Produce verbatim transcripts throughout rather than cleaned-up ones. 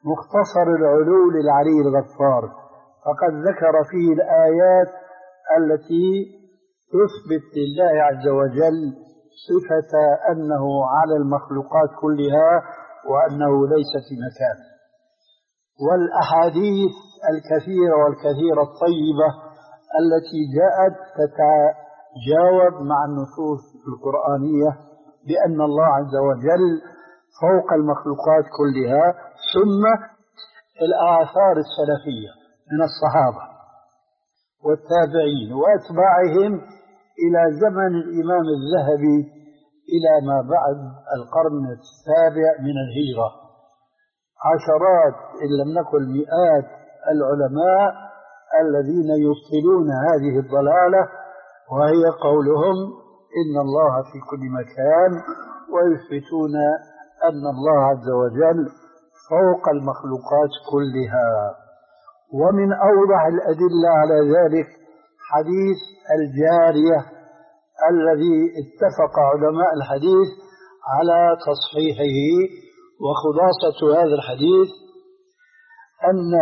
مختصر العلو للعلي الغفار، فقد ذكر فيه الآيات التي تثبت لله عز وجل صفة أنه على المخلوقات كلها وأنه ليس في مكان، والأحاديث الكثيرة والكثيرة الطيبة التي جاءت تتجاوب مع النصوص القرآنية بأن الله عز وجل فوق المخلوقات كلها، ثم الآثار السلفية من الصحابة والتابعين وأتباعهم إلى زمن الإمام الذهبي إلى ما بعد القرن السابع من الهجرة، عشرات إن لم نقل مئات العلماء الذين يبطلون هذه الضلالة، وهي قولهم إن الله في كل مكان، ويثبتون أن الله عز وجل فوق المخلوقات كلها. ومن أوضح الأدلة على ذلك حديث الجارية الذي اتفق علماء الحديث على تصحيحه. وخلاصة هذا الحديث أن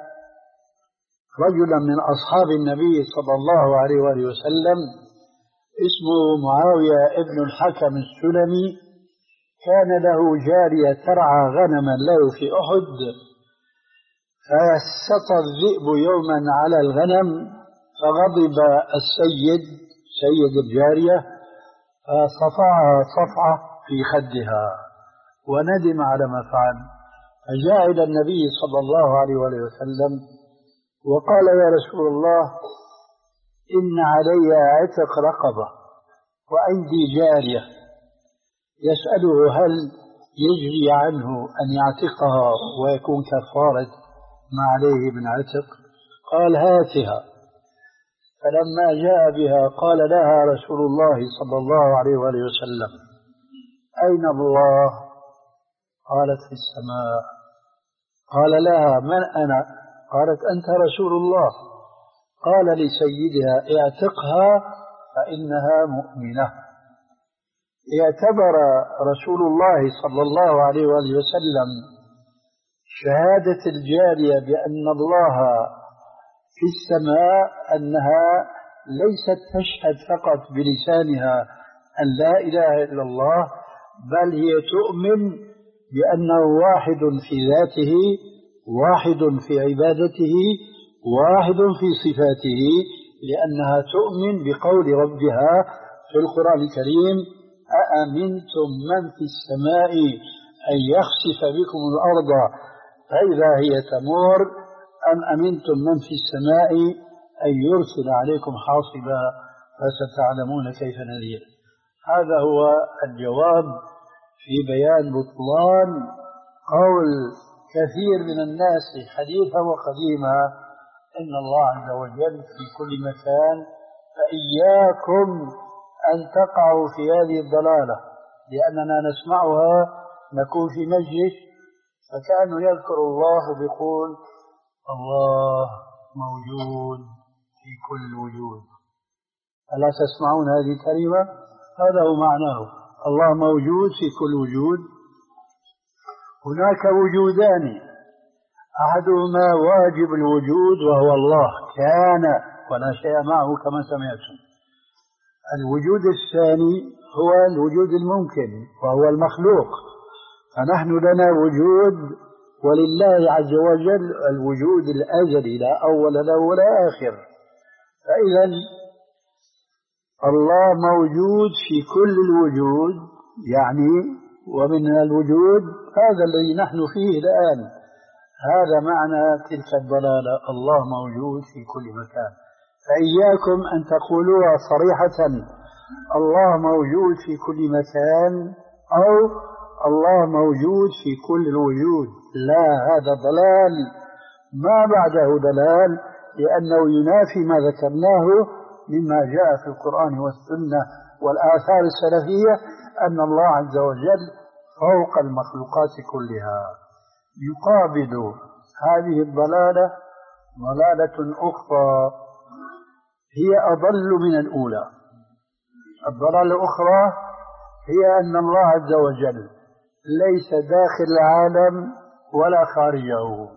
رجلا من أصحاب النبي صلى الله عليه وآله وسلم اسمه معاوية ابن الحكم السلمي كان له جارية ترعى غنما له في أحد، فسطى الذئب يوما على الغنم، فغضب السيد سيد الجارية فصفعها صفعة في خدها وندم على ما فعل، فجاء إلى النبي صلى الله عليه وآله وسلم وقال: يا رسول الله، إن علي عتق رقبة وعندي جارية. يسأله: هل يجري عنه أن يعتقها ويكون كفارة ما عليه من عتق؟ قال: هاتها. فلما جاء بها قال لها رسول الله صلى الله عليه وآله وسلم: أين الله؟ قالت: في السماء. قال لها: من أنا؟ قالت: أنت رسول الله. قال لسيدها: اعتقها فإنها مؤمنة. اعتبر رسول الله صلى الله عليه وآله وسلم شهادة الجارية بأن الله في السماء أنها ليست تشهد فقط بلسانها أن لا إله إلا الله، بل هي تؤمن بأنه واحد في ذاته، واحد في عبادته، واحد في صفاته، لأنها تؤمن بقول ربها في القرآن الكريم: أأمنتم من في السماء أن يخسف بكم الأرض فإذا هي تمور، أم أمنتم من في السماء أن يرسل عليكم حاصبا فستعلمون كيف نذير. هذا هو الجواب في بيان بطلان قول كثير من الناس حديثا وقديما إن الله عز وجل في كل مكان، فإياكم أن تقعوا في هذه الضلالة، لأننا نسمعها نكون في مجلس فكأنه يذكر الله بيقول: الله موجود في كل وجود. ألا تسمعون هذه الكلمة؟ هذا هو معناه، الله موجود في كل وجود. هناك وجودان، أحدهما واجب الوجود وهو الله كان ولا شيء معه كما سمعتم. الوجود الثاني هو الوجود الممكن وهو المخلوق، فنحن لنا وجود ولله عز وجل الوجود الأزلي لا أول له ولا آخر. فإذا الله موجود في كل الوجود، يعني ومن الوجود هذا الذي نحن فيه الآن، هذا معنى تلك الضلالة: الله موجود في كل مكان. فإياكم أن تقولوها صريحة: الله موجود في كل مكان، أو الله موجود في كل الوجود. لا، هذا ضلال ما بعده ضلال، لأنه ينافي ما ذكرناه مما جاء في القرآن والسنة والآثار السلفية أن الله عز وجل فوق المخلوقات كلها. يقابل هذه الضلالة ضلالة أخرى هي أضل من الأولى. الضلالة الأخرى هي أن الله عز وجل ليس داخل العالم ولا خارجه.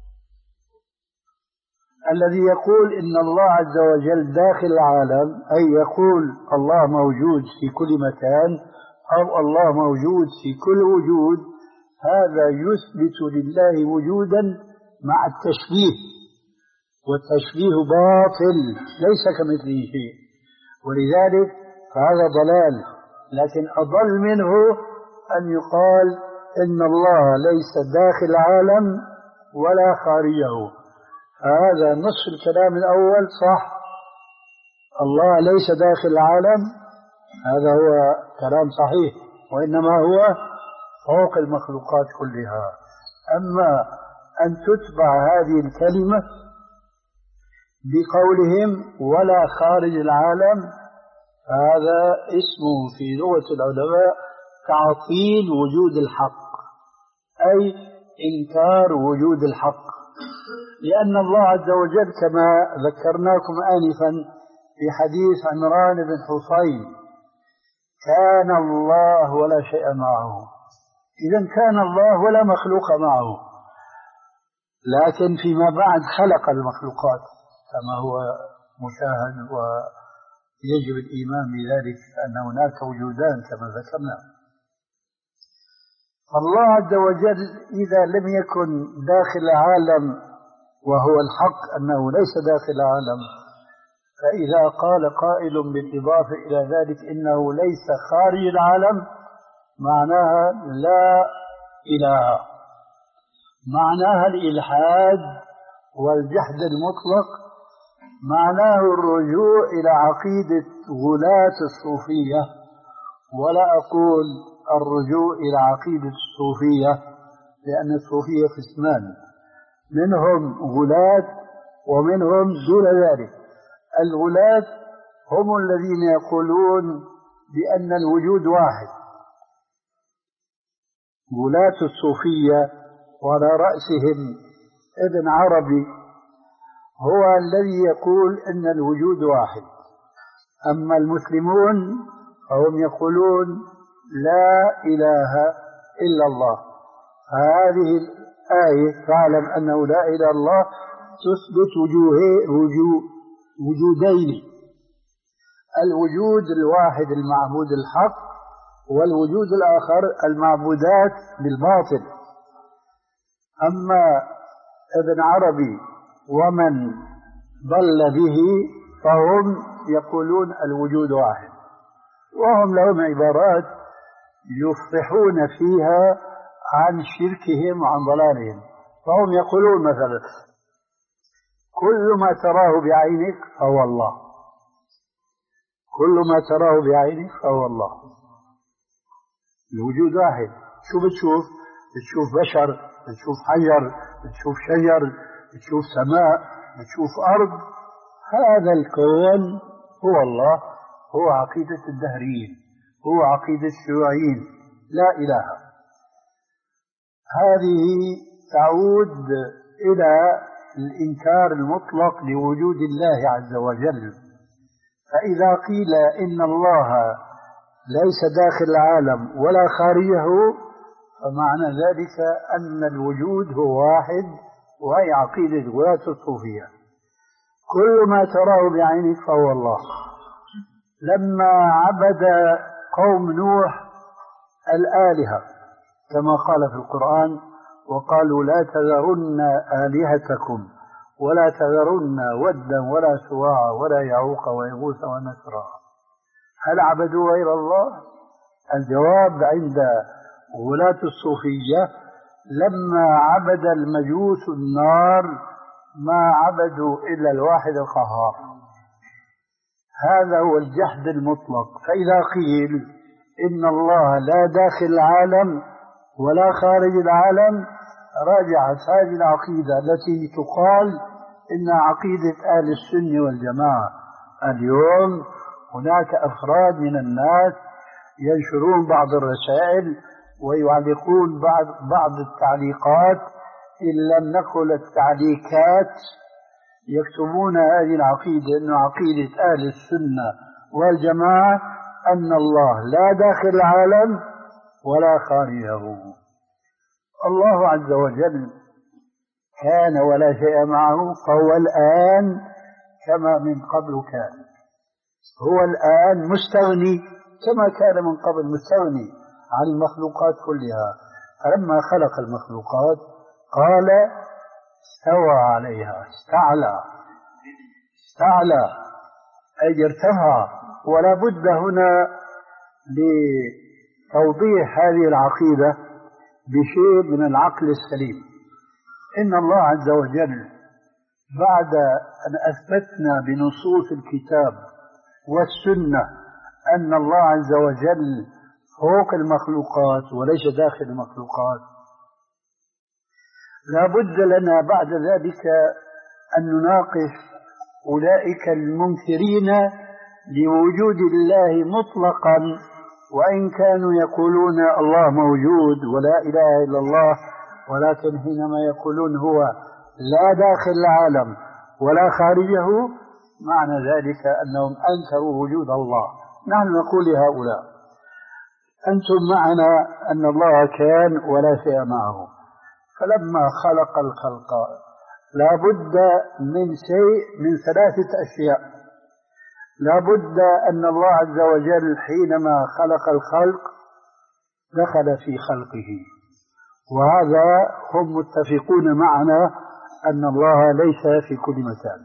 الذي يقول إن الله عز وجل داخل العالم، أي يقول الله موجود في كل مكان أو الله موجود في كل وجود، هذا يثبت لله وجودا مع التشبيه، والتشبيه باطل ليس كمثله شيء، ولذلك فهذا ضلال. لكن أضل منه أن يقال إن الله ليس داخل العالم ولا خارجه. هذا نصف الكلام الأول صح، الله ليس داخل العالم، هذا هو كلام صحيح، وإنما هو فوق المخلوقات كلها. أما أن تتبع هذه الكلمة بقولهم ولا خارج العالم، هذا اسمه في لغة العلماء تعطيل وجود الحق، أي إنكار وجود الحق. لأن الله عز وجل كما ذكرناكم آنفا في حديث عمران بن حصين كان الله ولا شيء معه، إذن كان الله ولا مخلوق معه، لكن فيما بعد خلق المخلوقات كما هو مشاهد، ويجب الإيمان بذلك أن هناك وجودان كما ذكرنا. فالله عز وجل إذا لم يكن داخل العالم وهو الحق أنه ليس داخل العالم، فإذا قال قائل بالإضافة إلى ذلك إنه ليس خارج العالم، معناها لا إله، معناها الإلحاد والجحد المطلق، معناه الرجوع إلى عقيدة غلاة الصوفية، ولا أقول الرجوع إلى عقيدة الصوفية، لأن الصوفية قسمان، منهم غلاة ومنهم دون ذلك. الغلاة هم الذين يقولون بأن الوجود واحد، غلاة الصوفية، وعلى رأسهم ابن عربي هو الذي يقول أن الوجود واحد. أما المسلمون فهم يقولون لا إله إلا الله. هذه الآية تعلم أنه لا إله إلا الله تثبت وجوه وجودين، الوجود الواحد المعبود الحق، والوجود الآخر المعبودات بالباطل. أما ابن عربي ومن ضل به فهم يقولون الوجود واحد، وهم لهم عبارات يفصحون فيها عن شركهم وعن ضلالهم. فهم يقولون مثلا كل ما تراه بعينك فهو الله، كل ما تراه بعينك فهو الله، الوجود واحد. شو بتشوف؟ بتشوف بشر، بتشوف حجر، بتشوف شجر، بتشوف سماء، بتشوف أرض، هذا الكون هو الله، هو عقيدة الدهريين، هو عقيدة الشيوعيين، لا إله. هذه تعود إلى الإنكار المطلق لوجود الله عز وجل. فإذا قيل إن الله ليس داخل العالم ولا خارجه، فمعنى ذلك أن الوجود هو واحد، وهي عقيدة غلاة الصوفية. كل ما تراه بعينك فهو الله. لما عبد قوم نوح الآلهة كما قال في القرآن وقالوا لا تذرن آلهتكم ولا تذرن ودا ولا سواعا ولا يعوق ويغوث ونسرا، هل عبدوا غير الله؟ الجواب عند غلاة الصوفية لما عبد المجوس النار ما عبدوا إلا الواحد القهار. هذا هو الجحد المطلق. فإذا قيل إن الله لا داخل العالم ولا خارج العالم، راجعت هذه العقيدة التي تقال إن عقيدة أهل السنة والجماعة. اليوم هناك أفراد من الناس ينشرون بعض الرسائل ويعلقون بعض بعض التعليقات، إن لم نقل التعليقات، يكتبون هذه العقيدة أن عقيدة أهل السنة والجماعة أن الله لا داخل العالم ولا خارجه. الله عز وجل كان ولا شيء معه، فهو الآن كما من قبل كان. هو الآن مستغني كما كان من قبل، مستغني عن المخلوقات كلها. فلما خلق المخلوقات قال استوى عليها، استعلى، استعلى أي ارتفع. ولا بد هنا لتوضيح هذه العقيدة بشيء من العقل السليم. إن الله عز وجل بعد أن أثبتنا بنصوص الكتاب والسنة أن الله عز وجل فوق المخلوقات وليس داخل المخلوقات، لا بد لنا بعد ذلك أن نناقش أولئك المنكرين لوجود الله مطلقا، وإن كانوا يقولون الله موجود ولا إله إلا الله، ولكن حينما يقولون هو لا داخل العالم ولا خارجه، معنى ذلك أنهم أنكروا وجود الله. نحن نقول لهؤلاء أنتم معنا أن الله كان ولا شيء معه، فلما خلق الخلق لا بد من شيء من ثلاثة أشياء. لا بد أن الله عز وجل حينما خلق الخلق دخل في خلقه، وهذا هم متفقون معنا أن الله ليس في كل مكان.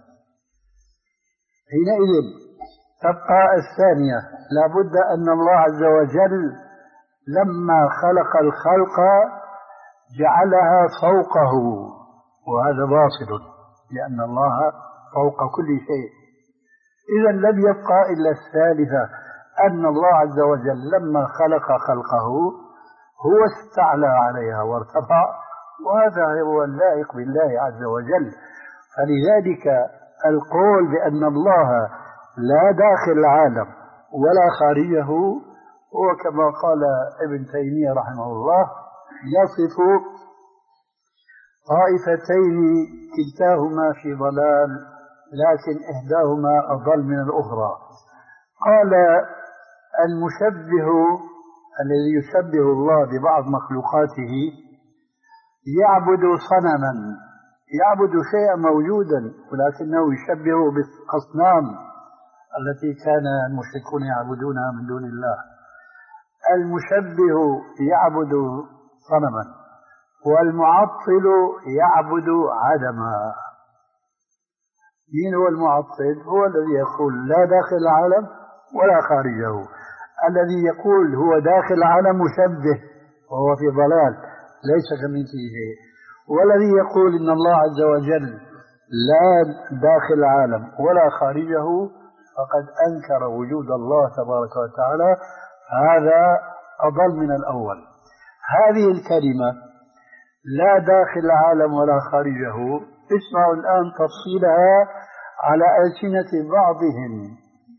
حينئذ تبقى الثانية، لا بد أن الله عز وجل لما خلق الخلق جعلها فوقه، وهذا باطل لأن الله فوق كل شيء. إذا لم يبقى إلا الثالثة، أن الله عز وجل لما خلق خلقه هو استعلى عليها وارتفع، وهذا هو اللائق بالله عز وجل. فلذلك القول بأن الله لا داخل العالم ولا خارجه هو كما قال ابن تيمية رحمه الله يصف طائفتين كلتاهما في ضلال لكن إحداهما أضل من الأخرى. قال المشبه الذي يشبه الله ببعض مخلوقاته يعبد صنما، يعبد شيئا موجودا ولكنه يشبه بالأصنام التي كان المشركون يعبدونها من دون الله. المشبه يعبد صنما، والمعطل يعبد عدما. مين هو المعطل؟ هو الذي يقول لا داخل العالم ولا خارجه. الذي يقول هو داخل العالم مشبه وهو في ضلال ليس كمثله شيء. والذي يقول إن الله عز وجل لا داخل العالم ولا خارجه فقد أنكر وجود الله تبارك وتعالى، هذا أضل من الأول. هذه الكلمة لا داخل العالم ولا خارجه اسمعوا الآن تفصيلها على ألسنة بعضهم.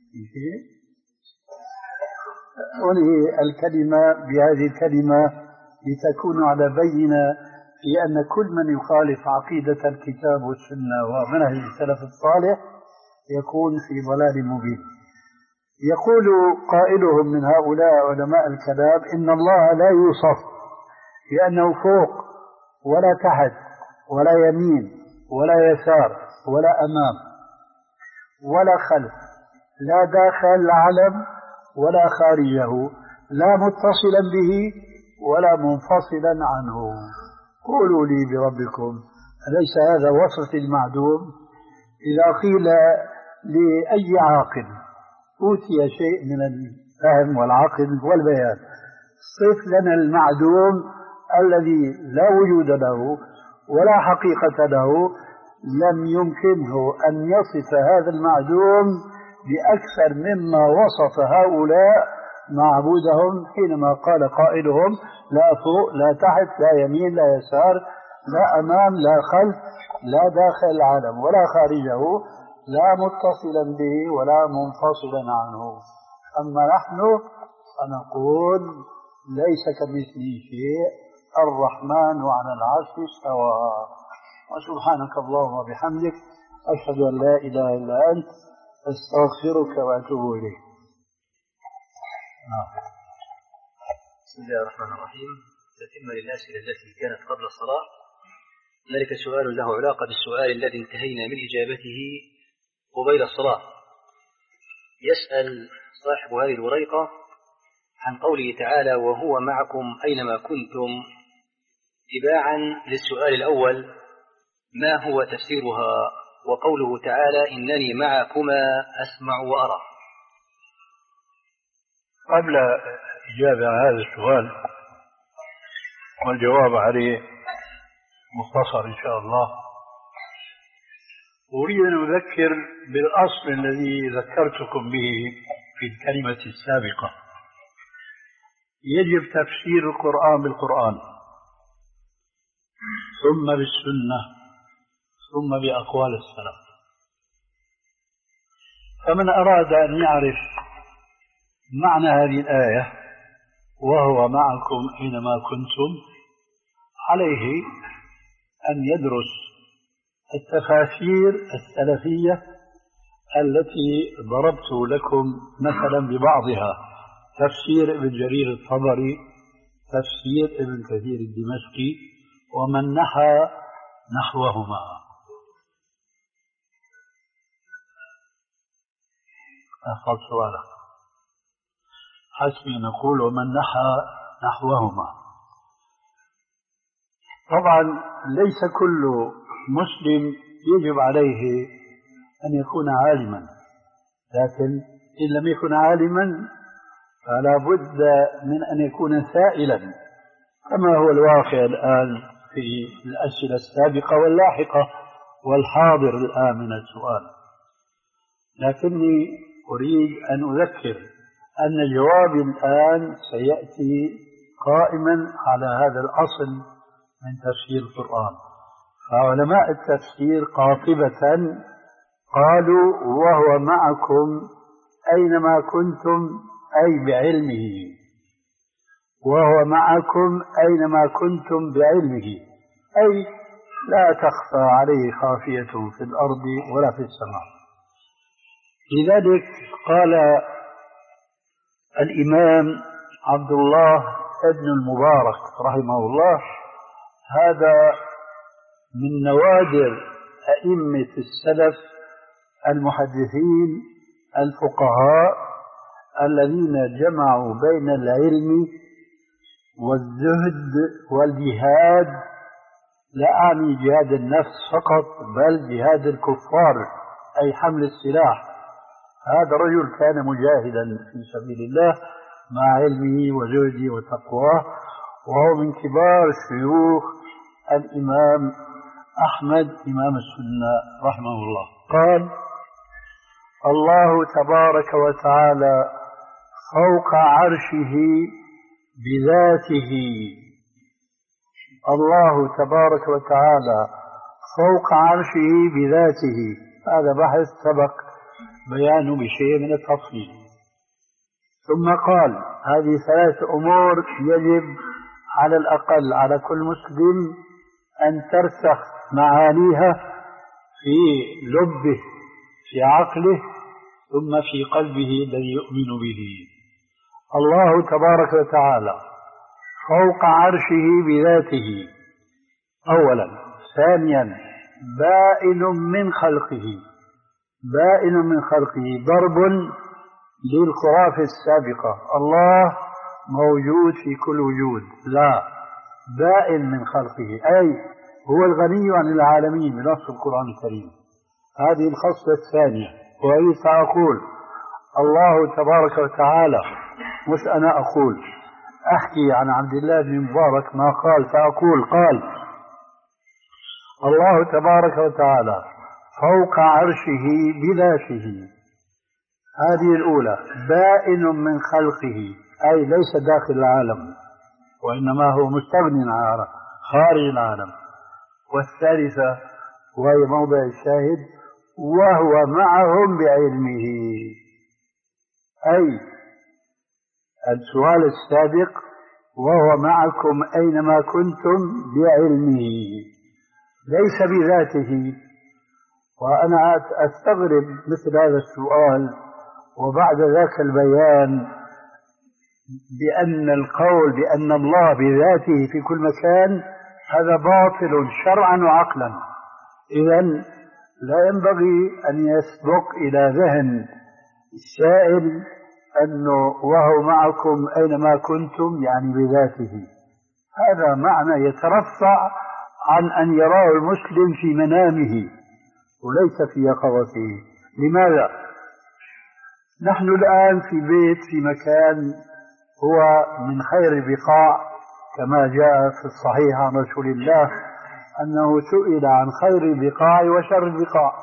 وله الكلمة بهذه الكلمة لتكون على بينة في أن كل من يخالف عقيدة الكتاب والسنة ومنهج السلف الصالح يكون في ضلال مبين. يقول قائلهم من هؤلاء علماء الكلام إن الله لا يوصف بأنه فوق ولا تحت ولا يمين ولا يسار ولا أمام ولا خلف، لا داخل العالم ولا خارجه، لا متصلا به ولا منفصلا عنه. قولوا لي بربكم أليس هذا وصف المعدوم؟ إذا قيل لأي عاقل أوتي شيء من الفهم والعقل والبيان صف لنا المعدوم الذي لا وجود له ولا حقيقة له، لم يمكنه أن يصف هذا المعدوم بأكثر مما وصف هؤلاء معبودهم حينما قال قائلهم لا فوق لا تحت لا يمين لا يسار لا أمام لا خلف، لا داخل العالم ولا خارجه، لا متصلا به ولا منفصلا عنه. أما نحن فنقول ليس كمثله شيء، الرحمن على العرش استوى. وسبحانك اللهم وبحمدك أشهد أن لا إله إلا أنت أستغفرك وأتوب إليك. بسم الله الرحمن الرحيم. تتمة للأسئلة التي كانت قبل الصلاة. ذلك سؤال له علاقة بالسؤال الذي انتهينا من إجابته قبيل الصلاة. يسأل صاحب هذه الوريقة عن قوله تعالى وهو معكم أينما كنتم، تباعا للسؤال الأول ما هو تفسيرها وقوله تعالى إنني معكما أسمع وأرى؟ قبل إجابة هذا السؤال والجواب عليه مختصر إن شاء الله، أريد أن أذكر بالأصل الذي ذكرتكم به في الكلمة السابقة. يجب تفسير القرآن بالقرآن، ثم بالسنة، ثم بأقوال السلف. فمن أراد أن يعرف معنى هذه الآية وهو معكم أينما كنتم، عليه أن يدرس التفاسير السلفية التي ضربت لكم مثلا ببعضها: تفسير ابن جرير الطبري، تفسير ابن كثير الدمشقي، ومن نحى نحوهما. أخذ سؤالك حسبي نقول ومن نحى نحوهما. طبعا ليس كل مسلم يجب عليه أن يكون عالما، لكن إن لم يكن عالما فلا بد من أن يكون سائلا، كما هو الواقع الآن في الأسئلة السابقة واللاحقة والحاضر الآن من السؤال. لكني أريد أن أذكر أن الجواب الآن سيأتي قائما على هذا الأصل من تفسير القرآن. فعلماء التفسير قاطبة قالوا وهو معكم أينما كنتم، أي بعلمه، وهو معكم أينما كنتم بعلمه، أي لا تخفى عليه خافية في الأرض ولا في السماء. لذلك قال الإمام عبد الله بن المبارك رحمه الله: هذا من نوادر أئمة السلف المحدثين الفقهاء الذين جمعوا بين العلم والزهد والجهاد، لا أعني جهاد النفس فقط بل جهاد الكفار أي حمل السلاح. هذا الرجل كان مجاهدا في سبيل الله مع علمه وزهده وتقواه، وهو من كبار شيوخ الإمام أحمد إمام السنة رحمه الله. قال: الله تبارك وتعالى فوق عرشه بذاته. الله تبارك وتعالى فوق عرشه بذاته. هذا بحث سبق بيانه بشيء من التفصيل. ثم قال: هذه ثلاث أمور يجب على الأقل على كل مسلم أن ترسخ معانيها في لبه، في عقله، ثم في قلبه الذي يؤمن به. الله تبارك وتعالى فوق عرشه بذاته أولا. ثانيا بائن من خلقه. بائن من خلقه ضرب للخرافة السابقة: الله موجود في كل وجود. لا، بائن من خلقه أي هو الغني عن العالمين بنص القرآن الكريم. هذه الخصلة الثانية. وهي سأقول الله تبارك وتعالى، مش أنا أقول، أحكي عن عبد الله بن مبارك ما قال، فأقول قال: الله تبارك وتعالى فوق عرشه بذاته. هذه الأولى. بائن من خلقه أي ليس داخل العالم، وإنما هو مستغني عن العالم، خارج العالم. والثالثة وهي موضع الشاهد: وهو معهم بعلمه. أي السؤال السابق وهو معكم أينما كنتم بعلمه، ليس بذاته. وأنا أستغرب مثل هذا السؤال وبعد ذاك البيان بأن القول بأن الله بذاته في كل مكان هذا باطل شرعا وعقلا. إذن لا ينبغي أن يسبق إلى ذهن السائل أنه وهو معكم أينما كنتم يعني بذاته. هذا معنى يترفع عن أن يراه المسلم في منامه وليس في يقظته. لماذا؟ نحن الآن في بيت في مكان هو من خير البقاع، كما جاء في الصحيح عن رسول الله أنه سئل عن خير البقاع وشر البقاع،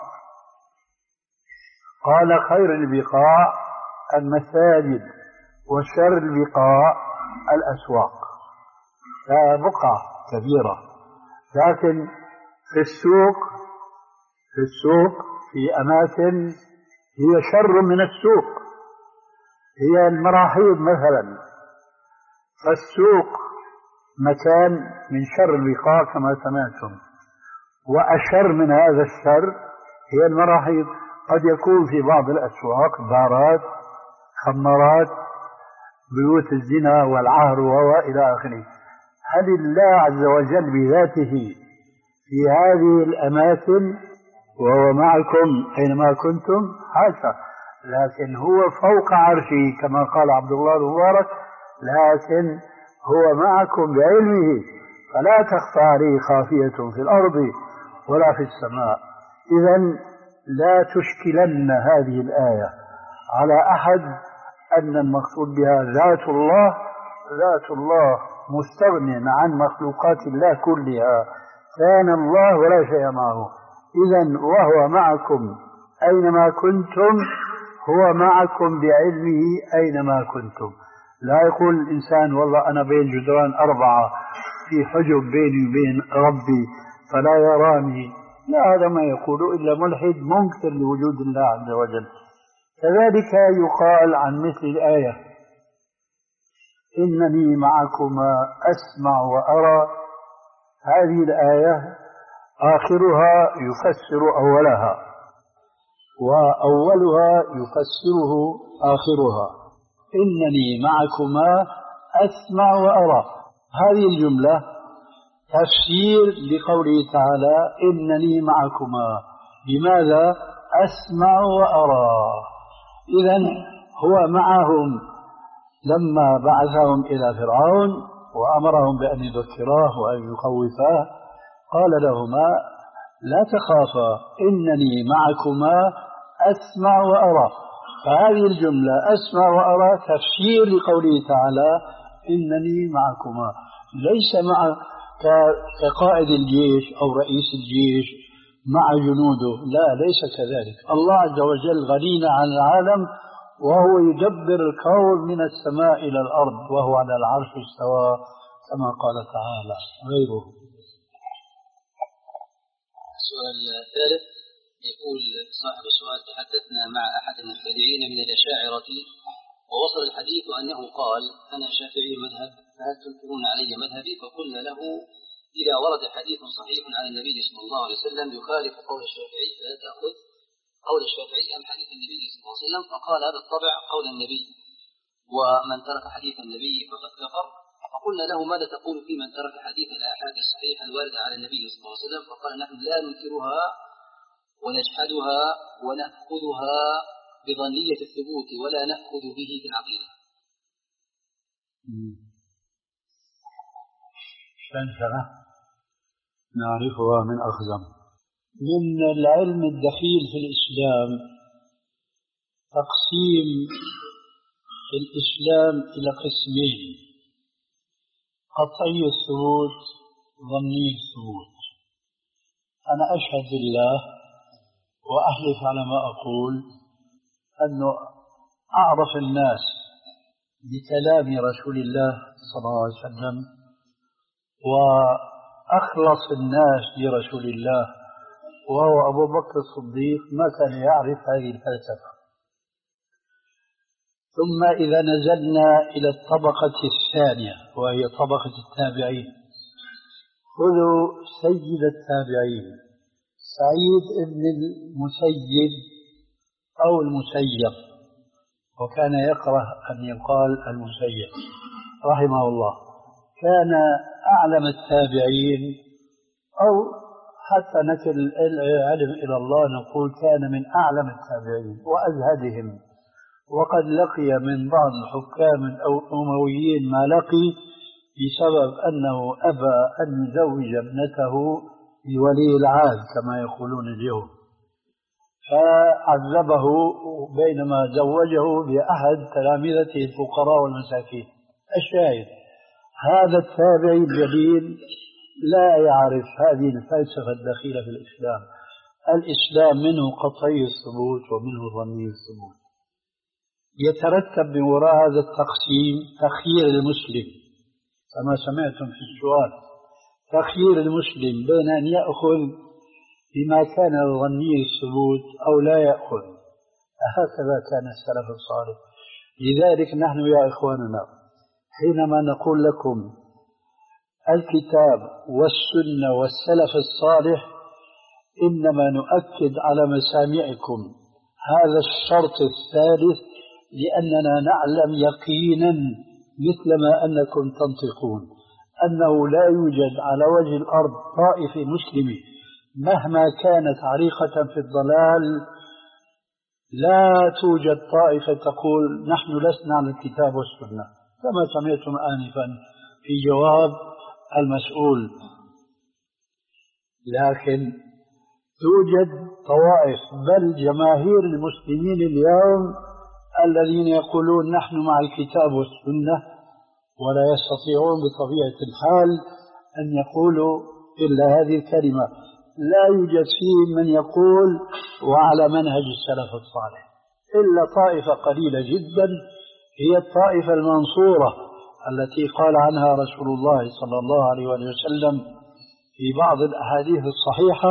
قال خير البقاع المساجد وشر البقاع الأسواق. بقعة كبيرة، لكن في السوق في السوق في أماكن هي شر من السوق، هي المراحيض مثلا، فالسوق مكان من شر البقاع كما سمعتم، وأشر من هذا الشر هي المراحيض. قد يكون في بعض الأسواق بارات، خمارات، بيوت الزنا والعهر وإلى آخره. هل الله عز وجل بذاته في هذه الأماكن وهو معكم أينما كنتم؟ حاشا، لكن هو فوق عرشه كما قال عبد الله المبارك، لكن هو معكم بعلمه فلا تخفى عليه خافية في الأرض ولا في السماء. إذن لا تشكلن هذه الآية على أحد أن المقصود بها ذات الله. ذات الله مستغن عن مخلوقات الله كلها، كان الله ولا شيء معه. إذن وهو معكم أينما كنتم، هو معكم بعلمه أينما كنتم. لا يقول الإنسان والله أنا بين جدران أربعة في حجب بيني وبين ربي فلا يراني، لا، هذا ما يقول إلا ملحد منكر لوجود الله عز وجل. كذلك يقال عن مثل الآية إنني معكما أسمع وأرى. هذه الآية آخرها يفسر أولها وأولها يفسره آخرها. إنني معكما أسمع وأرى، هذه الجملة تفسير لقوله تعالى إنني معكما. لماذا أسمع وأرى؟ إذن هو معهم لما بعثهم إلى فرعون وأمرهم بأن يذكراه وأن يخوفاه، قال لهما لا تخافا إنني معكما أسمع وأرى. فهذه الجملة أسمع وأرى تفسير لقوله تعالى إنني معكما، ليس مع كقائد الجيش أو رئيس الجيش مع جنوده، لا، ليس كذلك. الله عز وجل غني عن العالم وهو يدبر الكون من السماء إلى الأرض وهو على العرش استوى كما قال تعالى غيره. السؤال الثالث يقول صاحب السؤال: تحدثنا مع أحد المبتدعين من الأشاعرة ووصل الحديث أنه قال أنا شافعي مذهب، فهل تنكرون علي مذهبي؟ فقلنا له إذا ورد حديث صحيح عن النبي صلى الله عليه وسلم يخالف قول الشافعي فلا تأخذ قول الشافعي أم حديث النبي صلى الله عليه وسلم؟ فقال هذا الطبع قول النبي، ومن ترك حديث النبي فقد كفر. فقلنا له ماذا تقول في من ترك حديث الآحاد الصحيحة الواردة على النبي صلى الله عليه وسلم؟ فقال نحن لا ننكرها ونجحدها ونأخذها بظنية الثبوت ولا نأخذ به بالعقيدة. شنشنة نعرفها من أخزم. من العلم الدخيل في الإسلام تقسيم الإسلام إلى قسمين: قطعي الثبوت، ظني الثبوت. أنا أشهد بالله وأحلف على ما أقول أنه أعرف الناس بكلام رسول الله صلى الله عليه وسلم وأخلص الناس لرسول الله وهو أبو بكر الصديق ما كان يعرف هذه الفلسفة. ثم إذا نزلنا إلى الطبقة الثانية وهي طبقة التابعين، خذوا سيد التابعين سعيد بن المسيب أو المسيب وكان يكره أن يقال المسيب رحمه الله. كان أعلم التابعين، أو حتى نكل العلم إلى الله نقول كان من أعلم التابعين وأزهدهم، وقد لقي من بعض الحكام الأمويين ما لقي بسبب أنه أبى أن يزوج ابنته بولي العهد كما يقولون اليوم، فعذبه بينما زوجه بأحد تلامذته الفقراء والمساكين. الشاهد هذا التابعي الجليل لا يعرف هذه الفلسفة الدخيلة في الإسلام. الإسلام منه قطعي الثبوت ومنه ظني الثبوت. يترتب من وراء هذا التقسيم تخيير المسلم كما سمعتم في السؤال، تخيير المسلم بين أن يأخذ بما كان ظني الثبوت أو لا يأخذ. هكذا كان السلف الصالح. لذلك نحن يا إخواننا حينما نقول لكم الكتاب والسنة والسلف الصالح إنما نؤكد على مسامعكم هذا الشرط الثالث، لأننا نعلم يقينا مثلما أنكم تنطقون أنه لا يوجد على وجه الأرض طائفة مسلمة مهما كانت عريقة في الضلال، لا توجد طائفة تقول نحن لسنا على الكتاب والسنة كما سمعتم آنفا في جواب المسؤول. لكن توجد طوائف بل جماهير المسلمين اليوم الذين يقولون نحن مع الكتاب والسنة، ولا يستطيعون بطبيعة الحال أن يقولوا إلا هذه الكلمة. لا يوجد فيه من يقول وعلى منهج السلف الصالح إلا طائفة قليلة جدا، هي الطائفة المنصورة التي قال عنها رسول الله صلى الله عليه وسلم في بعض الأحاديث الصحيحة: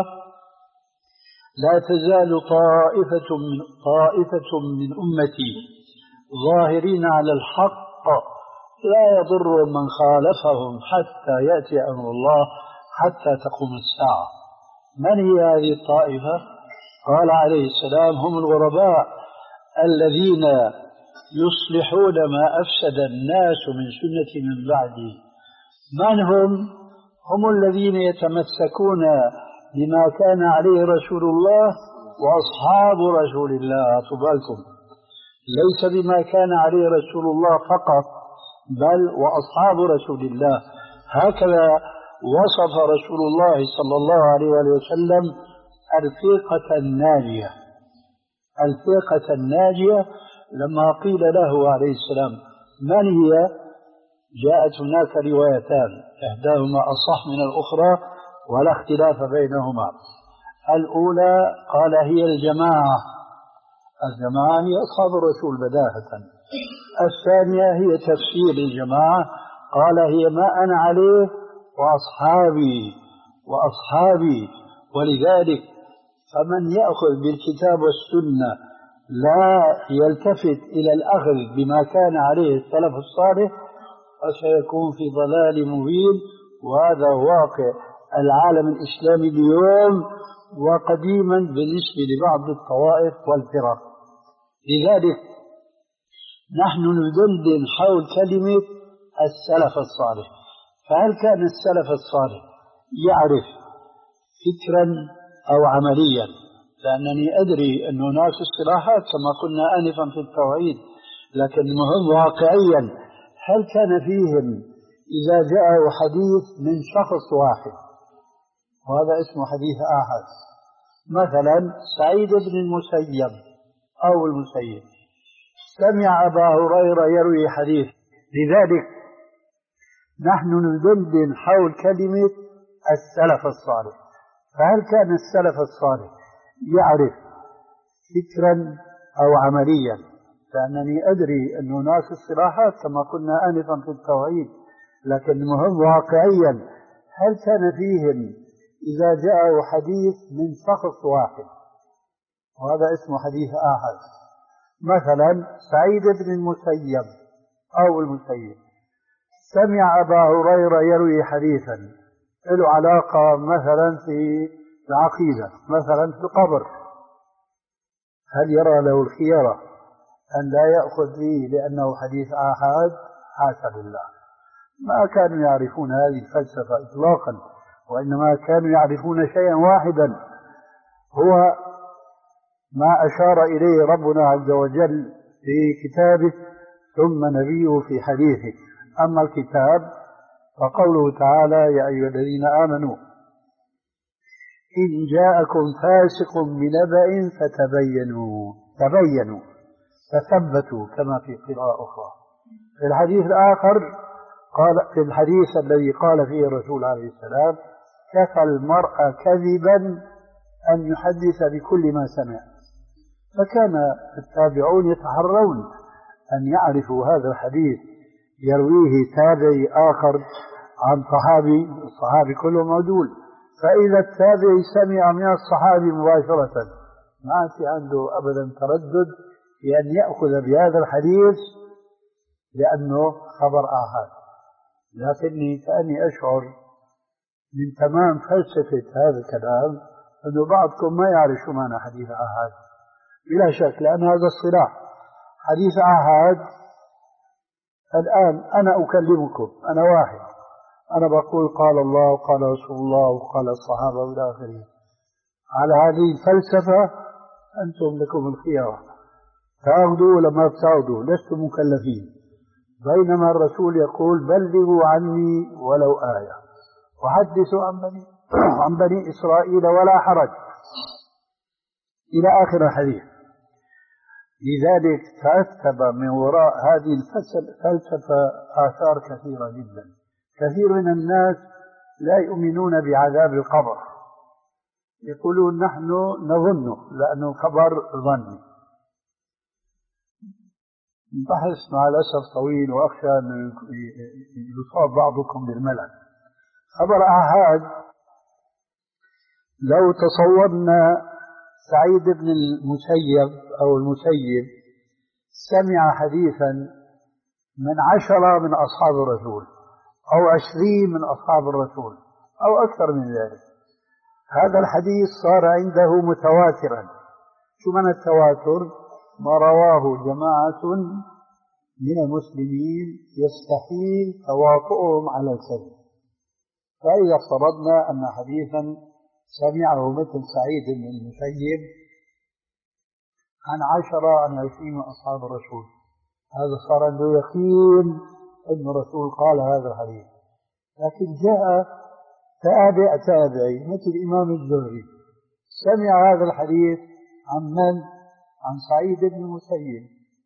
لا تزال طائفة من, طائفة من أمتي ظاهرين على الحق لا يضر من خالفهم حتى يأتي أمر الله حتى تقوم الساعة. من هي هذه الطائفة؟ قال عليه السلام: هم الغرباء الذين يصلحون ما أفسد الناس من سنة من بعدي. من هم؟ هم الذين يتمسكون بما كان عليه رسول الله وأصحاب رسول الله. أطبالكم ليس بما كان عليه رسول الله فقط، بل وأصحاب رسول الله. هكذا وصف رسول الله صلى الله عليه وسلم الفرقة الناجية. الفرقة الناجية لما قيل له عليه السلام من هي؟ جاءت هناك روايتان إحداهما أصح من الأخرى ولا اختلاف بينهما. الأولى قال هي الجماعة، الجماعة هي أصحاب الرسول بداهة. الثانية هي تفسير الجماعة، قال هي ما أنا عليه وأصحابي وأصحابي. ولذلك فمن يأخذ بالكتاب والسنة لا يلتفت إلى الأخذ بما كان عليه السلف الصالح فسيكون في ضلال مبين. وهذا واقع العالم الإسلامي اليوم وقديما بالنسبة لبعض الطوائف والفرق. لذلك نحن ندندن حول كلمة السلف الصالح. فهل كان السلف الصالح يعرف فكرا أو عمليا؟ لأنني أدري أن هناك اصطلاحات كما قلنا آنفا في التوحيد، لكن المهم واقعيا هل كان فيهم إذا جاءه حديث من شخص واحد، وهذا اسمه حديث آحاد، مثلا سعيد بن المسيب أو المسيب سمع أبا هريرة يروي حديث، لذلك نحن ندندن حول كلمة السلف الصالح. فهل كان السلف الصالح يعرف فكرا أو عمليا؟ لأنني أدري أن هناك اصطلاحات كما قلنا آنفا في التوحيد، لكن المهم واقعيا هل كان فيهم إذا جاءه حديث من شخص واحد، وهذا اسمه حديث آحاد، مثلا سعيد بن المسيب أو المسيب سمع أبا هريرة يروي حديثا له علاقة مثلا في العقيدة، مثلا في القبر، هل يرى له الخيرة أن لا يأخذ به لأنه حديث آحاد، حاشا لله، ما كانوا يعرفون هذه الفلسفة إطلاقا، وإنما كانوا يعرفون شيئا واحدا هو ما أشار إليه ربنا عز وجل في كتابه ثم نبيه في حديثه. أما الكتاب فقوله تعالى يا أيها الذين آمنوا إن جاءكم فاسق بنبأ فتبينوا، تبينوا تثبتوا كما في قراءة أخرى. في الحديث الآخر قال، في الحديث الذي قال فيه الرسول عليه السلام كفى المرء كذبا أن يحدث بكل ما سمع. فكان التابعون يتحرون أن يعرفوا هذا الحديث يرويه تابعي آخر عن صحابي، الصحابي كله موجود، فإذا التابعي سمع من الصحابي مباشرة ما في عنده أبدا تردد في أن يأخذ بهذا الحديث لأنه خبر آحاد. لكني كأني أشعر من تمام فلسفة هذا الكلام أنه بعضكم ما يعرف شو معنى حديث آحاد، بلا شك، لأن هذا الصلاح حديث آحاد. الآن أنا أكلمكم، أنا واحد، أنا بقول قال الله وقال رسول الله وقال الصحابة والى آخره، على هذه الفلسفة أنتم لكم الخيار، تأخذوا ولا ما بتأخذوا، لستم مكلفين. بينما الرسول يقول بلغوا عني ولو آية وحدثوا عن بني عن بني إسرائيل ولا حرج إلى آخر الحديث. لذلك ترتب من وراء هذه الفلسفة آثار كثيرة جدا. كثير من الناس لا يؤمنون بعذاب القبر، يقولون نحن نظنه لأنه خبر ظني. البحث مع الأسف طويل وأخشى أن يصاب بعضكم بالملل. خبر آحاد لو تصورنا سعيد بن المسيب أو المسيب سمع حديثا من عشرة من أصحاب الرسول أو عشرين من أصحاب الرسول أو أكثر من ذلك، هذا الحديث صار عنده متواترا. شو معنى التواتر؟ ما رواه جماعة من المسلمين يستحيل تواطؤهم على الكذب. فإذا افترضنا أن حديثا سمعه مثل سعيد بن المسيب عن عشرة عن عشرين من أصحاب الرسول، هذا صار عنده يقين أن الرسول قال هذا الحديث. لكن جاء تابع تابعي مثل الإمام الزهري سمع هذا الحديث عن من؟ عن سعيد بن المسيب.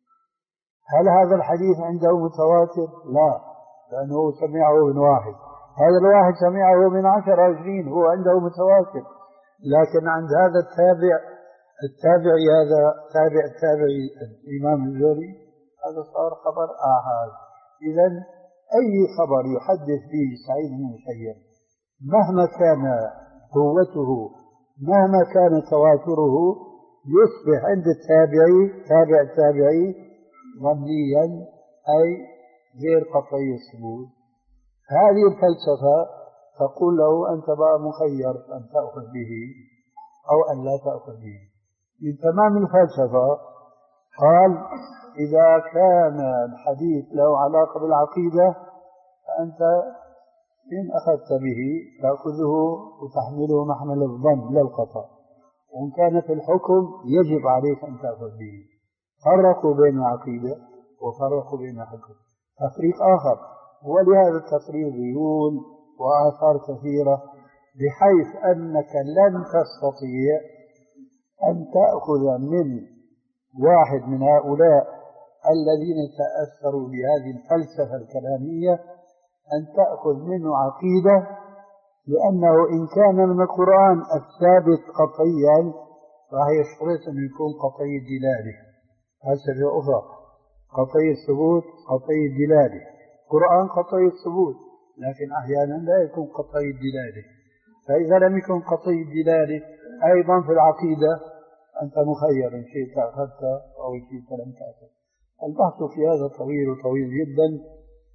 هل هذا الحديث عنده متواتر؟ لا، لأنه سمعه من واحد، هذا الواحد سمعه من عشر عشرين، هو عنده متواتر. لكن عند هذا التابع التابعي هذا تابع التابعي الإمام الزهري هذا صار خبر آحاد. إذن أي خبر يحدث به سعيد بن المسيب مهما كان قوته مهما كان تواتره يصبح عند التابعي تابع التابعي ظنيا أي غير قطعي الثبوت. هذه الفلسفة تقول له أنت بقى مخير أن تأخذ به أو أن لا تأخذ به. من تمام الفلسفة قال إذا كان الحديث له علاقة بالعقيدة فأنت إن أخذت به تأخذه وتحمله محمل الظن لا القطع، وإن كان في الحكم يجب عليك أن تأخذ به. فرقوا بين العقيدة وفرقوا بين الحكم تفريق آخر، ولهذا التفريق يقول وآثار كثيرة بحيث أنك لن تستطيع أن تأخذ من واحد من هؤلاء الذين تأثروا بهذه الفلسفة الكلامية أن تأخذ منه عقيدة، لأنه إن كان من القرآن الثابت قطعيا راح يشترط أن يكون قطعي الدلالة. هذا أخرى قطعي الثبوت قطعي الدلالة، القرآن قطعي الثبوت لكن أحيانا لا يكون قطعي الدلالة. فإذا لم يكن قطعي الدلالة أيضا في العقيدة أنت مخير إن شئت أخذت أو إن شئت لم تأخذ. البحث في هذا طويل وطويل جدا،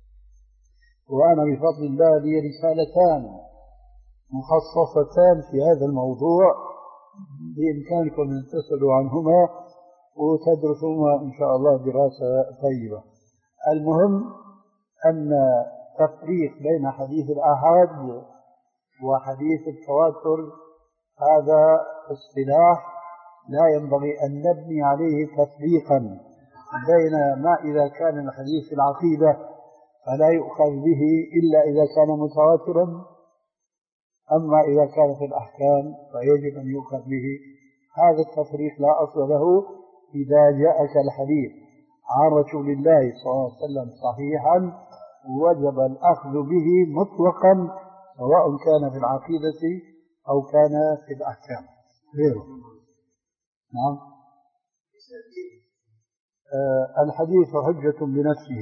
وأنا بفضل الله لي رسالتان مخصصتان في هذا الموضوع بإمكانكم أن تصلوا عنهما وتدرسوها إن شاء الله دراسة طيبة. المهم أن تفريق بين حديث الآحاد وحديث التواتر هذا اصطلاح لا ينبغي أن نبني عليه تفريقا بين ما إذا كان الحديث في العقيدة فلا يؤخذ به إلا إذا كان متواترا، أما إذا كان في الأحكام فيجب أن يؤخذ به. هذا التفريق لا أصل له. إذا جاءك الحديث عن رسول الله صلى الله عليه وسلم صحيحا وجب الأخذ به مطلقا، سواء كان في العقيدة أو كان في الأحكام غيره. نعم. آه الحديث حجة بنفسه،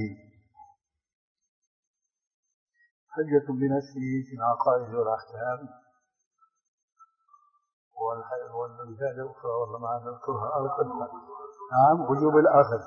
حجة بنفسه في العقائد والأحكام والمجال الأخرى والله ما نذكرها أو قدها. نعم. وجوب الآخر.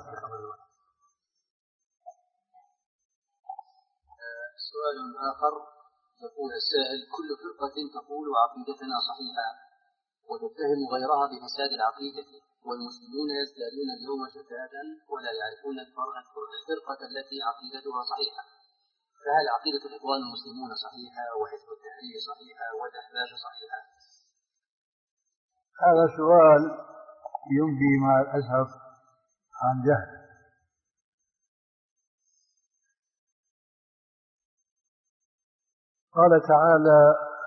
سؤال آخر يقول السائل: كل فرقة تقول عقيدتنا صحيحة وتتهم غيرها بفساد العقيدة، والمسلمون يزدادون اليوم فسادا ولا يعرفون الفرقة التي عقيدتها صحيحة، فهل عقيدة الإخوان المسلمون صحيحة وحزب التحرير صحيحة والأحباش صحيحة؟ هذا سؤال ينبي مع الأسف عن جهل. قال تعالى: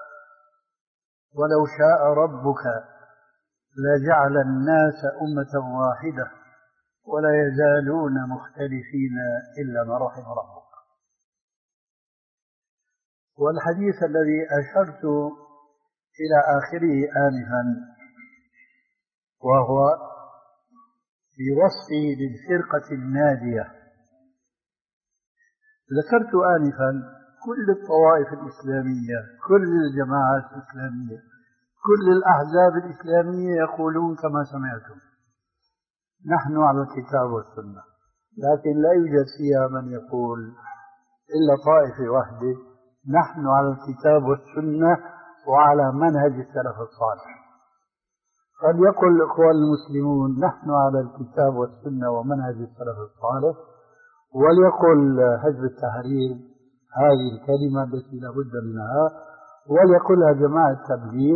ولو شاء ربك لجعل الناس أمة واحدة ولا يزالون مختلفين إلا ما رحم ربك. والحديث الذي أشرت إلى آخره آنفا وهو في وصفه للفرقة الناجية، ذكرت آنفا كل الطوائف الإسلامية، كل الجماعات الإسلامية، كل الأحزاب الإسلامية يقولون كما سمعتم: نحن على الكتاب والسنة، لكن لا يوجد فيها من يقول إلا طائفة واحدة: نحن على الكتاب والسنة وعلى منهج السلف الصالح. قد يقول الإخوان المسلمون: نحن على الكتاب والسنة ومنهج السلف الصالح، وليقل حزب التحرير هذه الكلمة التي لا بد منها، وليقلها جماعة التبليغ،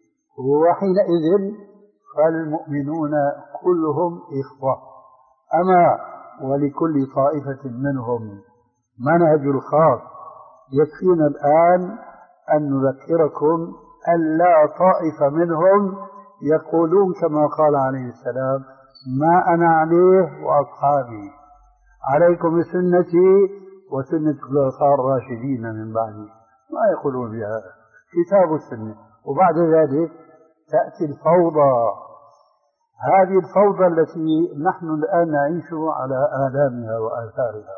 وحينئذ فالمؤمنون كلهم إخوة. أما ولكل طائفة منهم منهج الخاص. يكفينا الآن أن نذكركم أن لا طائفة منهم يقولون كما قال عليه السلام: ما أنا عليه وأصحابي، عليكم بسنتي وسنة الخلفاء الراشدين من بعدي. ما يقولون بهذا، كتاب السنة. وبعد ذلك تأتي الفوضى، هذه الفوضى التي نحن الآن نعيش على آلامها وآثارها.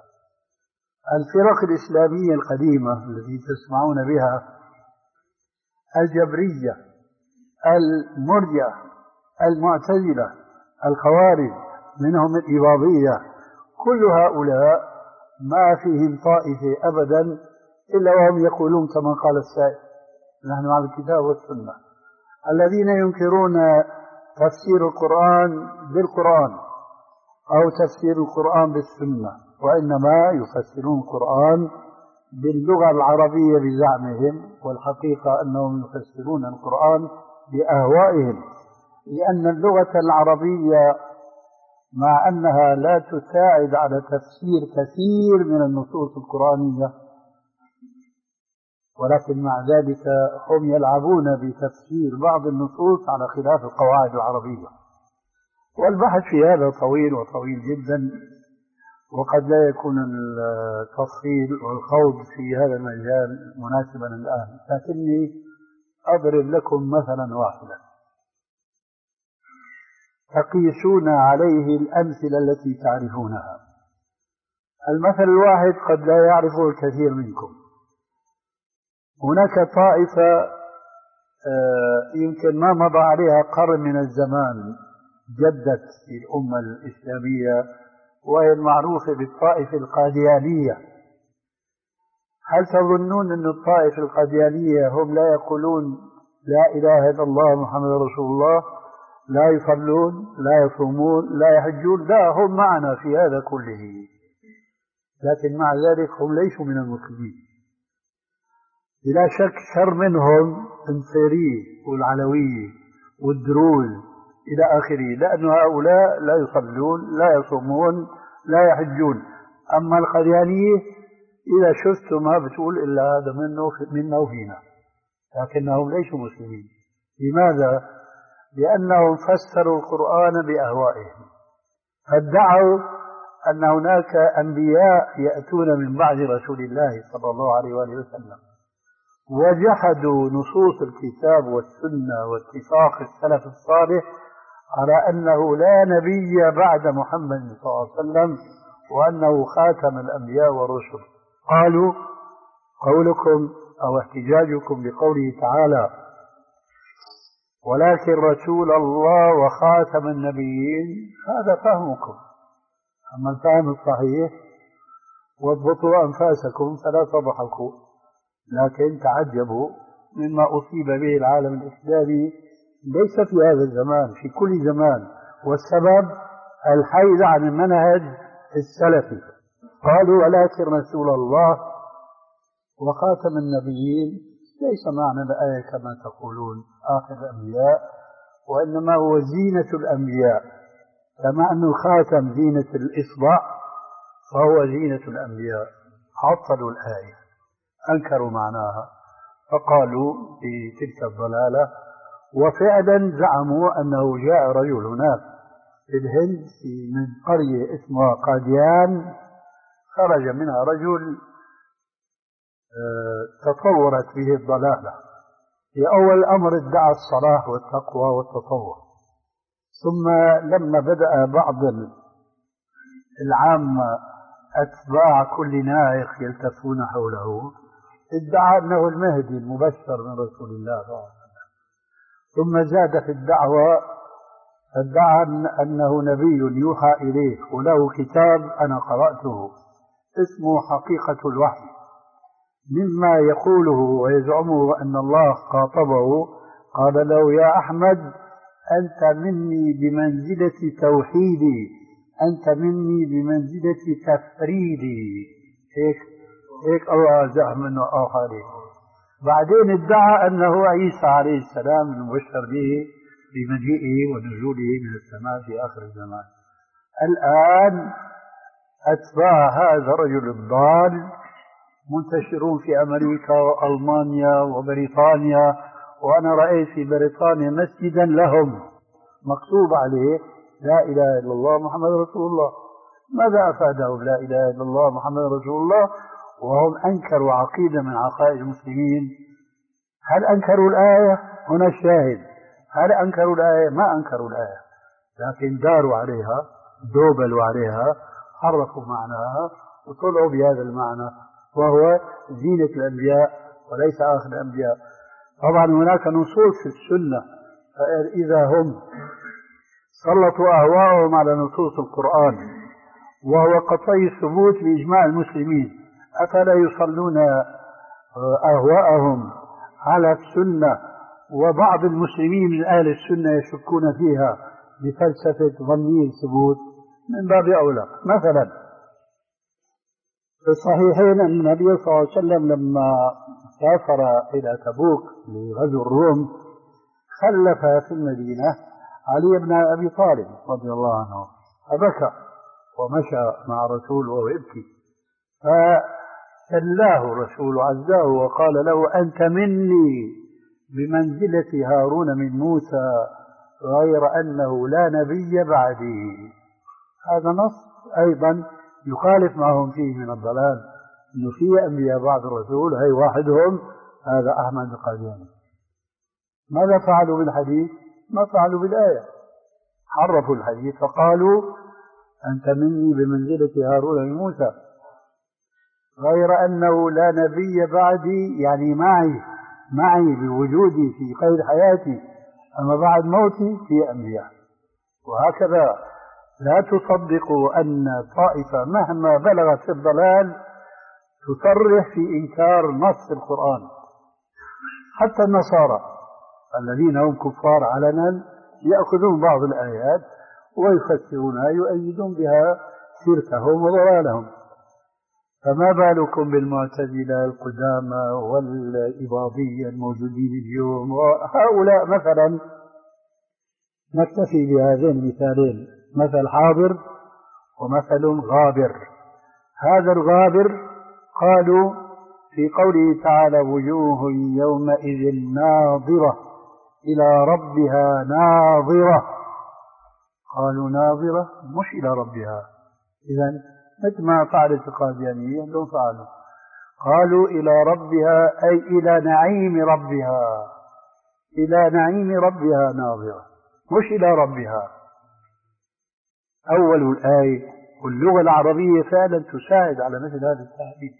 الفرق الإسلامية القديمة التي تسمعون بها، الجبرية، المرجئة، المعتزلة، الخوارج، منهم الإباضية، كل هؤلاء ما فيهم طائفة أبدا إلا وهم يقولون كما قال السائل: نحن على الكتاب والسنة. الذين ينكرون تفسير القرآن بالقرآن أو تفسير القرآن بالسنة، وإنما يفسرون القرآن باللغة العربية بزعمهم، والحقيقة أنهم يفسرون القرآن بأهوائهم، لأن اللغة العربية مع أنها لا تساعد على تفسير كثير من النصوص القرآنية، ولكن مع ذلك هم يلعبون بتفسير بعض النصوص على خلاف القواعد العربية. والبحث في هذا طويل وطويل جدا، وقد لا يكون التفصيل والخوض في هذا المجال مناسبا الآن، لكني أضرب لكم مثلا واحدا تقيسون عليه الأمثلة التي تعرفونها. المثل الواحد قد لا يعرفه الكثير منكم. هناك طائفة يمكن ما مضى عليها قرن من الزمان جدت في الأمة الإسلامية، وهي المعروفة بالطائفة القاديانية. هل تظنون أن الطائفة القاديانية هم لا يقولون لا إله إلا الله محمد رسول الله؟ لا يصلون لا يصومون لا يحجون، لا هم معنا في هذا كله، لكن مع ذلك هم ليسوا من المسلمين. بلا شك شر منهم النصيرية والعلوية والدروز إلى آخره، لأن هؤلاء لا يصلون لا يصومون لا يحجون. أما القديانية إذا شفت ما بتقول إلا هذا منه منا وفينا، لكنهم ليسوا مسلمين. لماذا؟ لأنهم فسروا القرآن بأهوائهم، فادعوا أن هناك أنبياء يأتون من بعد رسول الله صلى الله عليه وآله وسلم، وجحدوا نصوص الكتاب والسنة واتفاق السلف الصالح على أنه لا نبي بعد محمد صلى الله عليه وسلم، وأنه خاتم الأنبياء والرسل. قالوا قولكم أو احتجاجكم بقوله تعالى ولكن رسول الله وخاتم النبيين، هذا فهمكم. أما الفهم الصحيح واضبطوا أنفاسكم فلا تضحكوا، لكن تعجبوا مما أصيب به العالم الإسلامي ليس في هذا الزمان، في كل زمان، والسبب الحيد عن المنهج السلفي. قالوا ولكن رسول الله وخاتم النبيين، ليس معنى الآية كما تقولون آخر الأنبياء، وإنما هو زينة الأنبياء، كما أنه خاتم زينة الإصبع فهو زينة الأنبياء. عطلوا الآية، أنكروا معناها، فقالوا في تلك الضلالة. وفعلا زعموا أنه جاء رجل هناك في الهند في من قرية اسمها قاديان، خرج منها رجل تطورت به الضلالة. في أول الأمر ادعى الصلاح والتقوى والتطور، ثم لما بدأ بعض العامة أتباع كل نائق يلتفون حوله ادعى أنه المهدي المبشر من رسول الله صلى الله عليه وسلم، ثم زاد في الدعوة ادعى أنه نبي يوحى إليه وله كتاب أنا قرأته اسمه حقيقة الوحي، مما يقوله ويزعمه أن الله خاطبه قال له يا أحمد أنت مني بمنزلة توحيدي، أنت مني بمنزلة تفريدي. هيك هيك الله زعم منه أوحى عليه. بعدين ادعى أنه عيسى عليه السلام المبشر به بمجيئه ونزوله من السماء في آخر الزمان. الآن أتباع هذا الرجل الضال منتشرون في أمريكا وألمانيا وبريطانيا، وأنا رأيت في بريطانيا مسجدا لهم مكتوب عليه لا إله إلا الله محمد رسول الله. ماذا أفادهم لا إله إلا الله محمد رسول الله وهم أنكروا عقيدة من عقائد المسلمين؟ هل أنكروا الآية؟ هنا الشاهد، هل أنكروا الآية؟ ما أنكروا الآية، لكن داروا عليها، دوبلوا عليها، حرفوا معناها وطلعوا بهذا المعنى، وهو زينة الأنبياء وليس آخر الأنبياء. طبعا هناك نصوص في السنة، فإذا هم سلطوا أهواءهم على نصوص القرآن وهو قطعي الثبوت بإجماع المسلمين، أفلا يصلون أهواءهم على السنة؟ وبعض المسلمين من أهل السنة يشكون فيها بفلسفة ظني الثبوت، من باب أولى. مثلا في الصحيحين أن النبي صلى الله عليه وسلم لما سافر إلى تبوك لغزو الروم خلف في المدينة علي بن أبي طالب رضي الله عنه، فبكى ومشى مع رسول وهو يبكي، فسلاه الرسول عزاه وقال له أنت مني بمنزلة هارون من موسى غير أنه لا نبي بعدي. هذا نص أيضا يخالف ما هم فيه من الضلال، أنه في أنبياء بعد الرسول، هي واحدهم هذا أحمد القادياني. ماذا فعلوا بالحديث؟ ما فعلوا بالآية، حرفوا الحديث فقالوا أنت مني بمنزلة هارون من موسى غير أنه لا نبي بعدي، يعني معي معي بوجودي في قيد حياتي، أما بعد موتي في أنبياء. وهكذا لا تصدقوا أن طائفة مهما بلغت في الضلال تصرح في إنكار نص القرآن. حتى النصارى الذين هم كفار علنا يأخذون بعض الآيات ويفسرونها يؤيدون بها شركهم وضلالهم. فما بالكم بالمعتزلة القدامى والإباضية الموجودين اليوم؟ وهؤلاء مثلا نكتفي بهذين المثالين، مثل حاضر ومثل غابر. هذا الغابر قالوا في قوله تعالى وجوه يومئذ ناظرة إلى ربها ناظرة، قالوا ناظرة مش إلى ربها، إذن مثل ما فعلت القاديانية لهم فعلوا، قالوا إلى ربها أي إلى نعيم ربها، إلى نعيم ربها ناظرة مش إلى ربها. أول الآية واللغة العربية فعلا تساعد على مثل هذا التعبير.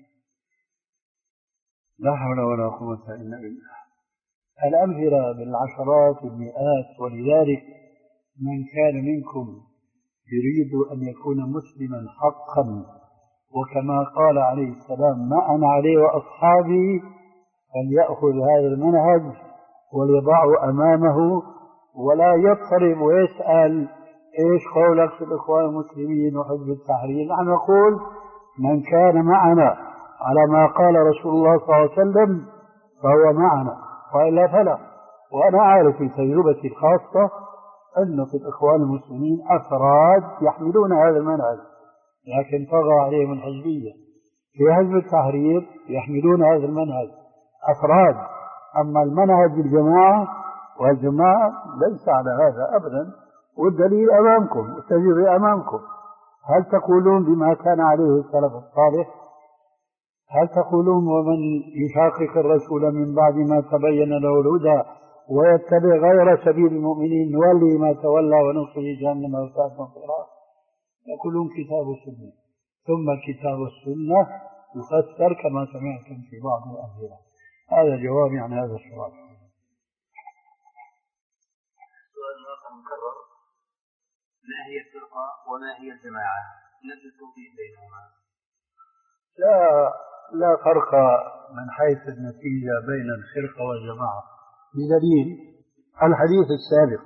لا حول ولا قوة إلا بالله. الأمثلة بالعشرات والمئات، ولذلك من كان منكم يريد أن يكون مسلما حقا وكما قال عليه السلام ما أنا عليه وأصحابي فليأخذ هذا المنهج وليضعه أمامه ولا يضطرب ويسأل إيش قولك في الإخوان المسلمين وحزب التحرير. نحن نقول من كان معنا على ما قال رسول الله صلى الله عليه وسلم فهو معنا وإلا فلا. وأنا أعرف في تجربتي الخاصة أن في الإخوان المسلمين أفراد يحملون هذا المنهج لكن طغى عليهم الحزبية. في حزب التحرير يحملون هذا المنهج أفراد، أما المنهج الجماعة والجماعة ليس على هذا أبدا، والدليل أمامكم والتجربة أمامكم. هل تقولون بما كان عليه السلف الصالح؟ هل تقولون ومن يشاقق الرسول من بعد ما تبين له الهدى ويتبع غير سبيل المؤمنين نولي ما تولى ونصلي جهنم وساءت مصيرا؟ يقولون كتاب السنة، ثم كتاب السنة يفسر كما سمعتم في بعض الأمثلة. هذا جوابي عن هذا السؤال. سؤال آخر مكرر: ما هي الفرقة وما هي الجماعة؟ نجد التوفيق بينهما. لا لا فرق من حيث النتيجة بين الفرقة والجماعة بدليل الحديث السابق،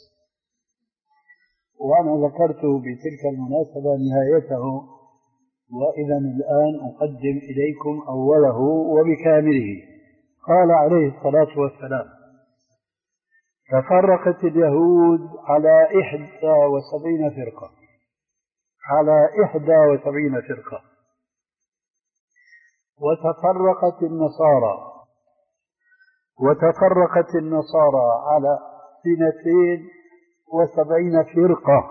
وأنا ذكرت بتلك المناسبة نهايته، وإذا الآن أقدم إليكم أوله وبكامله. قال عليه الصلاة والسلام: تفرقت اليهود على إحدى وسبعين فرقة، على إحدى وسبعين فرقة، وتفرقت النصارى وتفرقت النصارى على اثنتين وسبعين فرقة،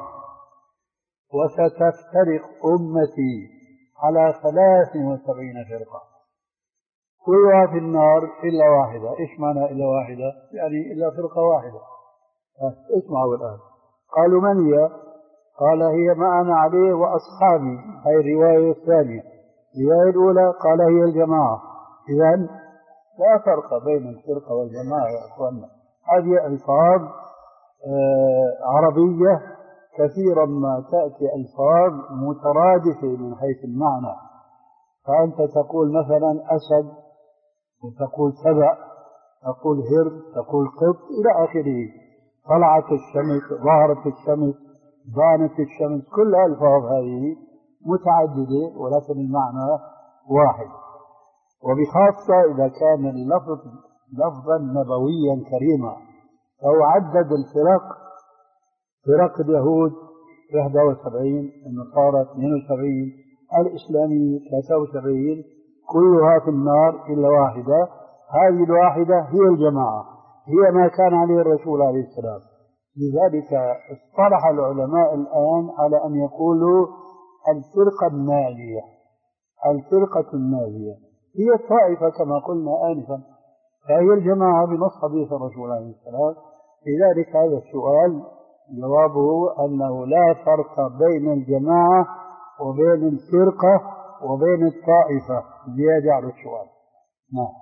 وستفترق أمتي على ثلاث وسبعين فرقة، كلها في النار إلا واحدة. إيش معنى إلا واحدة؟ يعني إلا فرقة واحدة. اسمعوا الآن. قالوا من هي؟ قال هي ما أنا عليه وأصحابي، هذه الرواية الثانية. الرواية الأولى قال هي الجماعة. إذن لا فرق بين الفرقة والجماعة يا أخوانا. هذه ألفاظ آه عربية كثيرا ما تأتي ألفاظ مترادفة من حيث المعنى. فأنت تقول مثلا أسد وتقول سبع، تقول هرب، تقول قط إلى آخره. طلعت الشمس، ظهرت الشمس، بانت الشمس، كل الألفاظ هذه متعددة ولكن المعنى واحد. وبخاصة إذا كان اللفظ لفظا نبويا كريما، فهو عدد الفرق: فرق اليهود واحد وسبعين، النصارى اثنين وسبعين، الإسلامي ثلاثة وسبعين، كلها في النار إلا واحدة. هذه الواحدة هي الجماعة، هي ما كان عليه الرسول عليه السلام. لذلك اصطلح العلماء الآن على أن يقولوا الفرقة الناجية. الفرقة الناجية هي الطائفة كما قلنا آنفا، فهي الجماعة بنص حديث الرسول عليه السلام. لذلك هذا السؤال جوابه أنه لا فرق بين الجماعة وبين الفرقة وبين الطائفة. زيادة على السؤال. نعم.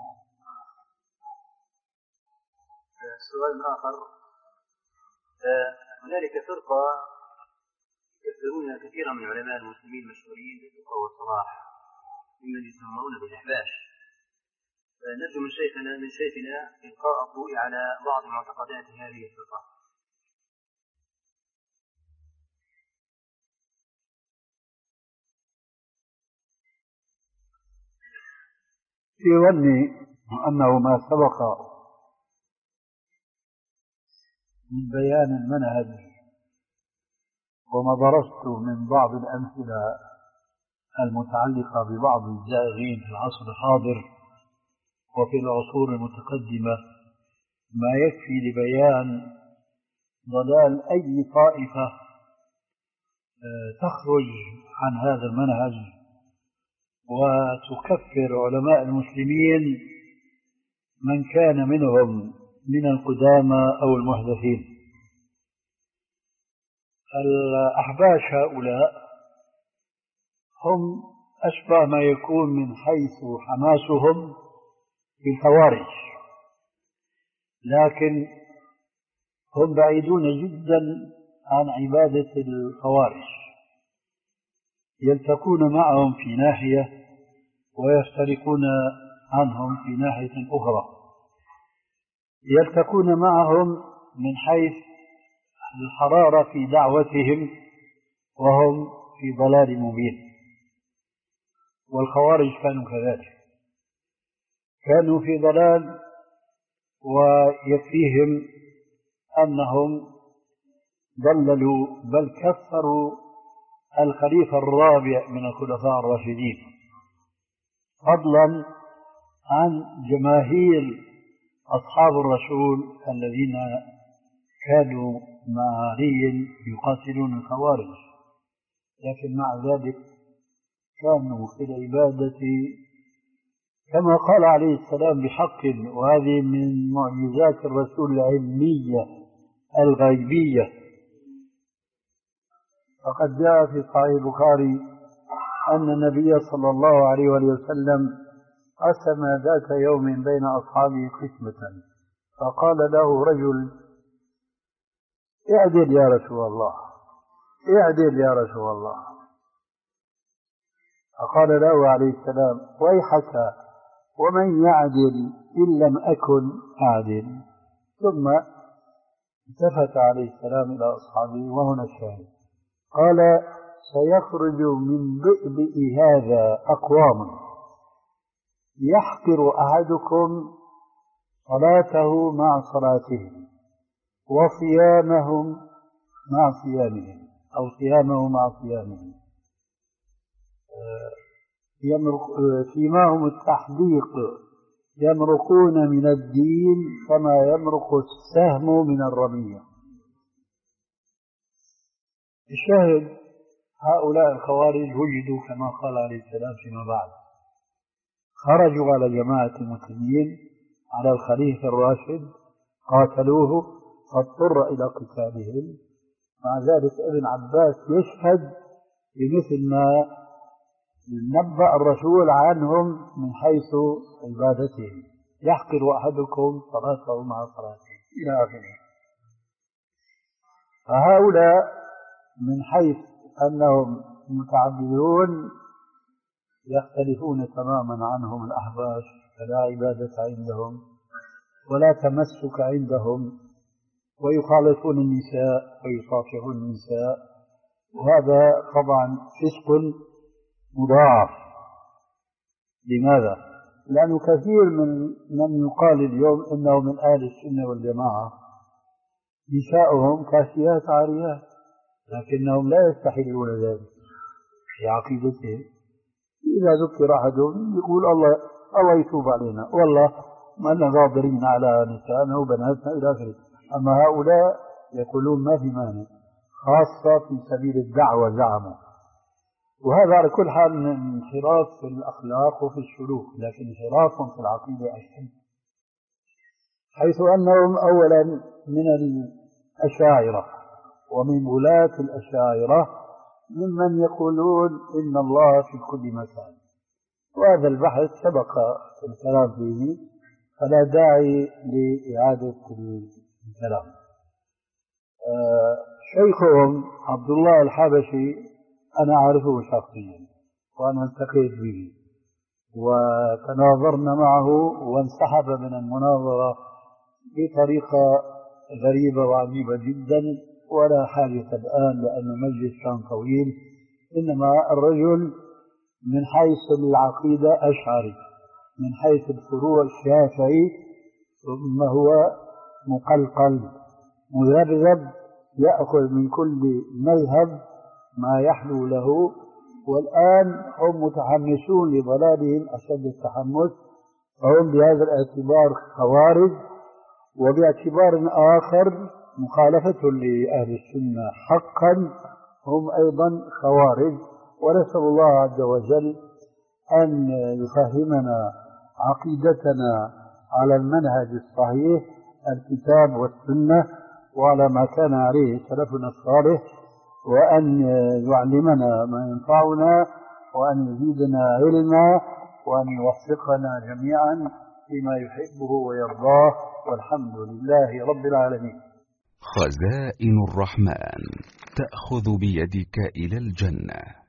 السؤال الآخر: هنالك فرقة يكثرون كثيرا من علماء المسلمين المشهورين بالفقه والصلاح ممن يسمون بالأحباش، نرجو من شيخنا من شيخنا إلقاء الضوء على بعض معتقدات هذه الفرقة. في ظني أنه ما سبق من بيان المنهج وما درست من بعض الأمثلة المتعلقة ببعض الزائغين في العصر الحاضر وفي العصور المتقدمة ما يكفي لبيان ضلال أي طائفة تخرج عن هذا المنهج وتكفر علماء المسلمين من كان منهم من القدامى أو المحدثين. الأحباش هؤلاء هم أشبه ما يكون من حيث حماسهم بالخوارج، لكن هم بعيدون جدا عن عبادة الخوارج، يلتقون معهم في ناحية ويفترقون عنهم في ناحية أخرى. يلتقون معهم من حيث الحرارة في دعوتهم وهم في ضلال مبين، والخوارج كانوا كذلك، كانوا في ضلال، ويكفيهم أنهم ضللوا بل كفروا الخليفة الرابع من الخلفاء الراشدين، فضلا عن جماهير أصحاب الرسول الذين كانوا مع علي يقاتلون الخوارج، لكن مع ذلك كانوا في العبادة كما قال عليه السلام بحق، وهذه من معجزات الرسول العلمية الغيبية. فقد جاء في صحيح البخاري أن النبي صلى الله عليه وسلم قسم ذات يوم بين أصحابه قسمة، فقال له رجل: اعدل يا رسول الله، اعدل يا رسول الله. فقال له عليه السلام: ويحك، ومن يعدل إن لم أكن أعدل. ثم التفت عليه السلام إلى أصحابه، وهنا الشاهد، قال: سيخرج من بئبئ هذا أقوام يحقر أحدكم صلاته مع صلاتهم وصيامهم مع صيامهم، أو صيامه مع صيامهم، فيماهم التحديق، يمرقون من الدين كما يمرق السهم من الرمية. الشاهد هؤلاء الخوارج وجدوا كما قال عليه السلام فيما بعد، خرجوا على جماعة المسلمين على الخليفة الراشد، قاتلوه فاضطر إلى قتالهم. مع ذلك ابن عباس يشهد بمثل ما نبأ الرسول عنهم من حيث عبادتهم: يحقر أحدكم صلاته مع صلاته إلى آخره. فهؤلاء من حيث أنهم متعبدون يختلفون تماما عنهم الأحباش، فلا عبادة عندهم ولا تمسك عندهم، ويخالطون النساء ويصافحون النساء، وهذا طبعا فسق مضاعف. لماذا؟ لأنه كثير من من يقال اليوم إنه من أهل السنة والجماعة نساؤهم كاسيات عاريات، لكنهم لا يستحلون ذلك في عقيدتهم. إذا ذكر أحدهم يقول: الله الله يتوب علينا، والله ما لنا قادرين على نسائنا وبناتنا إلى آخره. أما هؤلاء يقولون ما في مانع، خاصة في سبيل الدعوة زعموا. وهذا على كل حال من انحراف في الأخلاق وفي السلوك، لكن انحراف في العقيدة أشد، حيث أنهم أولا من الأشاعرة ومن ولاة الأشاعرة ممن يقولون إن الله في كل مكان، وهذا البحث سبق الكلام فيه فلا داعي لإعادة الكلام. آه شيخهم عبد الله الحبشي أنا أعرفه شخصيا وأنا التقيت به وتناظرنا معه، وانسحب من المناظرة بطريقة غريبة وعجيبة جدا، ولا حاجة الآن لأن المجلس كان طويل. إنما الرجل من حيث العقيدة أشعري، من حيث الفروع الشافعي، ثم هو مقلقل مذبذب يأخذ من كل مذهب ما يحلو له. والآن هم متحمسون لضلالهم أشد التحمس، فهم بهذا الاعتبار خوارج، وباعتبار آخر مخالفة لأهل السنة حقا هم أيضا خوارج. ونسأل الله عز وجل أن يفهمنا عقيدتنا على المنهج الصحيح الكتاب والسنة وعلى ما كان عليه سلفنا الصالح، وأن يعلمنا ما ينفعنا، وأن يزيدنا علما، وأن يوفقنا جميعا فيما يحبه ويرضاه، والحمد لله رب العالمين. خزائن الرحمن تأخذ بيدك إلى الجنة.